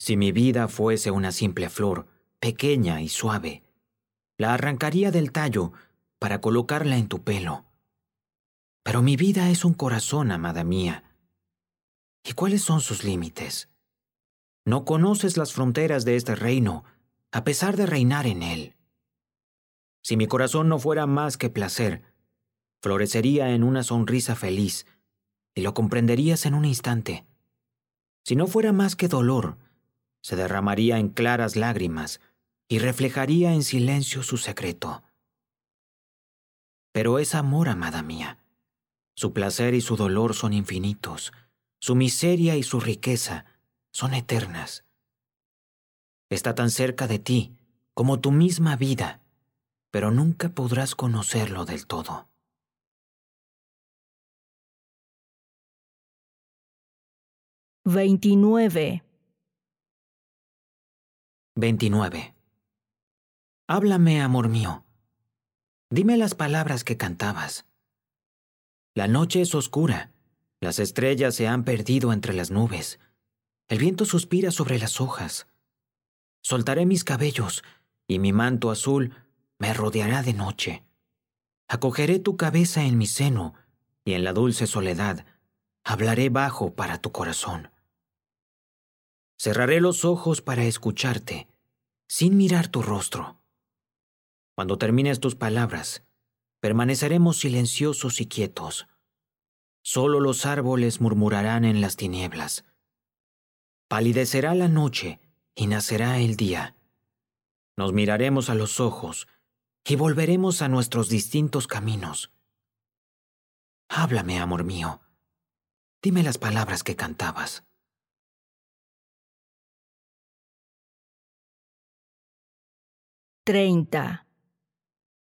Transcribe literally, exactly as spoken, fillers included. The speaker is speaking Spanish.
Si mi vida fuese una simple flor, pequeña y suave, la arrancaría del tallo para colocarla en tu pelo. Pero mi vida es un corazón, amada mía. ¿Y cuáles son sus límites? No conoces las fronteras de este reino, a pesar de reinar en él. Si mi corazón no fuera más que placer, florecería en una sonrisa feliz, y lo comprenderías en un instante. Si no fuera más que dolor, se derramaría en claras lágrimas y reflejaría en silencio su secreto. Pero es amor, amada mía. Su placer y su dolor son infinitos. Su miseria y su riqueza son eternas. Está tan cerca de ti como tu misma vida, pero nunca podrás conocerlo del todo. veintinueve. veintinueve. Háblame, amor mío. Dime las palabras que cantabas. La noche es oscura. Las estrellas se han perdido entre las nubes. El viento suspira sobre las hojas. Soltaré mis cabellos y mi manto azul me rodeará de noche. Acogeré tu cabeza en mi seno y en la dulce soledad hablaré bajo para tu corazón. Cerraré los ojos para escucharte, sin mirar tu rostro. Cuando termines tus palabras, permaneceremos silenciosos y quietos. Solo los árboles murmurarán en las tinieblas. Palidecerá la noche y nacerá el día. Nos miraremos a los ojos y volveremos a nuestros distintos caminos. Háblame, amor mío. Dime las palabras que cantabas. treinta.